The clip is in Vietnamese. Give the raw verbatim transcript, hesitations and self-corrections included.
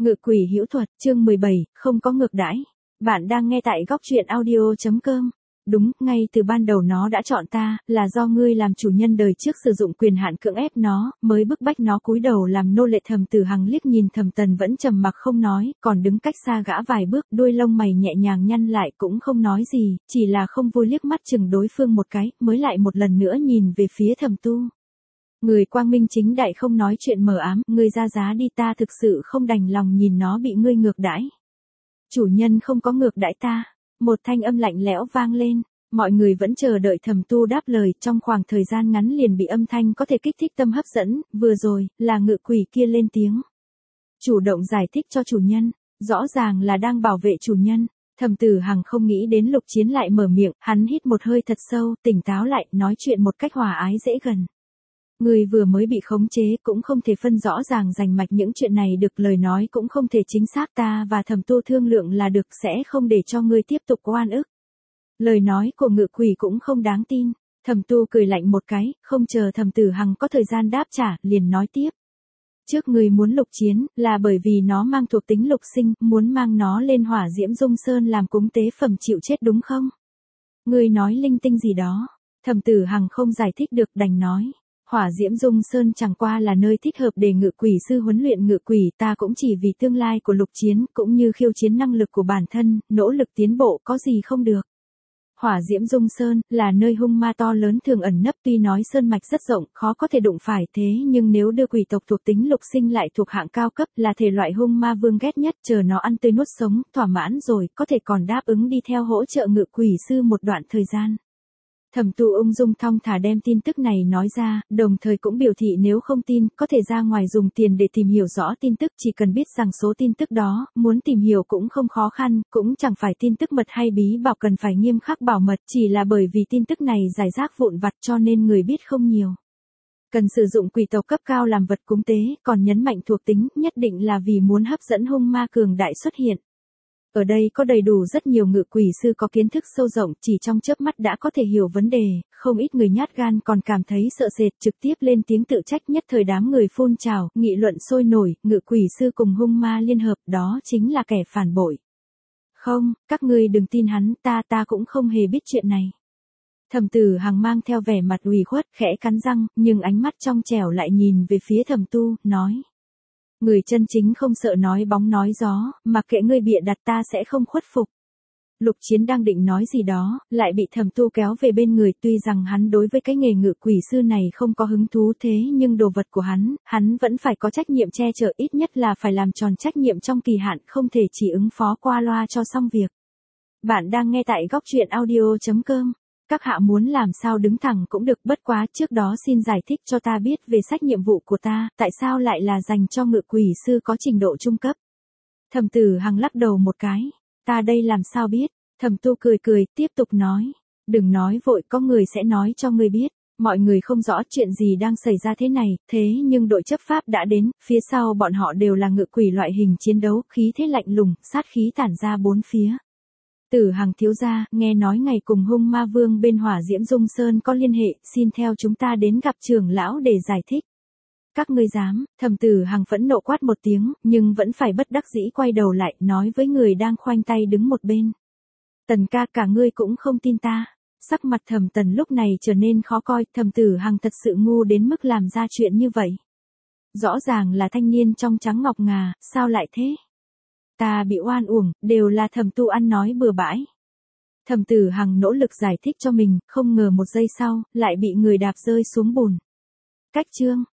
Ngự quỷ hữu thuật, chương mười bảy, không có ngược đãi. Bạn đang nghe tại góc truyện audio chấm com. Đúng, ngay từ ban đầu nó đã chọn ta, là do ngươi làm chủ nhân đời trước sử dụng quyền hạn cưỡng ép nó, mới bức bách nó cúi đầu làm nô lệ. Thẩm Tử Hằng liếc nhìn Thẩm Tần vẫn trầm mặc không nói, còn đứng cách xa gã vài bước, đuôi lông mày nhẹ nhàng nhăn lại cũng không nói gì, chỉ là không vui liếc mắt chừng đối phương một cái, mới lại một lần nữa nhìn về phía Thẩm Tu. Người quang minh chính đại không nói chuyện mờ ám, ngươi ra giá đi, ta thực sự không đành lòng nhìn nó bị ngươi ngược đãi. Chủ nhân không có ngược đãi ta. Một thanh âm lạnh lẽo vang lên, mọi người vẫn chờ đợi Thẩm Tu đáp lời, trong khoảng thời gian ngắn liền bị âm thanh có thể kích thích tâm hấp dẫn, vừa rồi, là ngự quỷ kia lên tiếng. Chủ động giải thích cho chủ nhân, rõ ràng là đang bảo vệ chủ nhân. Thẩm Tử Hằng không nghĩ đến Lục Chiến lại mở miệng, hắn hít một hơi thật sâu, tỉnh táo lại, nói chuyện một cách hòa ái dễ gần. Người vừa mới bị khống chế cũng không thể phân rõ ràng rành mạch những chuyện này được, lời nói cũng không thể chính xác, ta và Thẩm Tu thương lượng là được, sẽ không để cho ngươi tiếp tục oan ức. Lời nói của ngự quỷ cũng không đáng tin. Thẩm Tu cười lạnh một cái, không chờ Thẩm Tử Hằng có thời gian đáp trả, liền nói tiếp. Trước ngươi muốn Lục Chiến, là bởi vì nó mang thuộc tính lục sinh, muốn mang nó lên Hỏa Diễm Dung Sơn làm cúng tế phẩm chịu chết đúng không? Ngươi nói linh tinh gì đó. Thẩm Tử Hằng không giải thích được, đành nói. Hỏa Diễm Dung Sơn chẳng qua là nơi thích hợp để ngự quỷ sư huấn luyện ngự quỷ, ta cũng chỉ vì tương lai của Lục Chiến, cũng như khiêu chiến năng lực của bản thân, nỗ lực tiến bộ, có gì không được. Hỏa Diễm Dung Sơn, là nơi hung ma to lớn thường ẩn nấp, tuy nói sơn mạch rất rộng, khó có thể đụng phải, thế nhưng nếu đưa quỷ tộc thuộc tính lục sinh lại thuộc hạng cao cấp, là thể loại hung ma vương ghét nhất, chờ nó ăn tươi nuốt sống, thỏa mãn rồi, có thể còn đáp ứng đi theo hỗ trợ ngự quỷ sư một đoạn thời gian. Thẩm Tu ung dung thong thả đem tin tức này nói ra, đồng thời cũng biểu thị nếu không tin, có thể ra ngoài dùng tiền để tìm hiểu rõ tin tức, chỉ cần biết rằng số tin tức đó, muốn tìm hiểu cũng không khó khăn, cũng chẳng phải tin tức mật hay bí bảo cần phải nghiêm khắc bảo mật, chỉ là bởi vì tin tức này rải rác vụn vặt cho nên người biết không nhiều. Cần sử dụng quỷ tộc cấp cao làm vật cúng tế, còn nhấn mạnh thuộc tính, nhất định là vì muốn hấp dẫn hung ma cường đại xuất hiện. Ở đây có đầy đủ rất nhiều ngự quỷ sư có kiến thức sâu rộng, chỉ trong chớp mắt đã có thể hiểu vấn đề, không ít người nhát gan còn cảm thấy sợ sệt, trực tiếp lên tiếng tự trách, nhất thời đám người phun trào, nghị luận sôi nổi, ngự quỷ sư cùng hung ma liên hợp, đó chính là kẻ phản bội. Không, các ngươi đừng tin hắn, ta ta cũng không hề biết chuyện này. Thẩm Tử Hằng mang theo vẻ mặt ủy khuất, khẽ cắn răng, nhưng ánh mắt trong trẻo lại nhìn về phía Thẩm Tu, nói. Người chân chính không sợ nói bóng nói gió, mặc kệ ngươi bịa đặt, ta sẽ không khuất phục. Lục Chiến đang định nói gì đó, lại bị Thẩm Tu kéo về bên người, tuy rằng hắn đối với cái nghề ngự quỷ sư này không có hứng thú, thế nhưng đồ vật của hắn, hắn vẫn phải có trách nhiệm che chở, ít nhất là phải làm tròn trách nhiệm trong kỳ hạn, không thể chỉ ứng phó qua loa cho xong việc. Bạn đang nghe tại góc truyện audio chấm com. Các hạ muốn làm sao đứng thẳng cũng được, bất quá trước đó xin giải thích cho ta biết về sách nhiệm vụ của ta, tại sao lại là dành cho ngự quỷ sư có trình độ trung cấp. Thẩm Tử Hằng lắc đầu một cái, ta đây làm sao biết. Thẩm Tu cười cười, tiếp tục nói, đừng nói vội, có người sẽ nói cho ngươi biết. Mọi người không rõ chuyện gì đang xảy ra thế này, thế nhưng đội chấp pháp đã đến, phía sau bọn họ đều là ngự quỷ loại hình chiến đấu, khí thế lạnh lùng, sát khí tản ra bốn phía. Tử Hằng thiếu gia, nghe nói ngày cùng hung ma vương bên Hỏa Diễm Dung Sơn có liên hệ, xin theo chúng ta đến gặp trưởng lão để giải thích. Các ngươi dám? Thẩm Tử Hằng phẫn nộ quát một tiếng, nhưng vẫn phải bất đắc dĩ quay đầu lại, nói với người đang khoanh tay đứng một bên. Tần ca, cả ngươi cũng không tin ta. Sắc mặt Thẩm Tần lúc này trở nên khó coi, Thẩm Tử Hằng thật sự ngu đến mức làm ra chuyện như vậy. Rõ ràng là thanh niên trong trắng ngọc ngà, sao lại thế? Ta bị oan uổng, đều là Thẩm Tu ăn nói bừa bãi. Thẩm Tử Hằng nỗ lực giải thích cho mình, không ngờ một giây sau, lại bị người đạp rơi xuống bùn. Cách chương,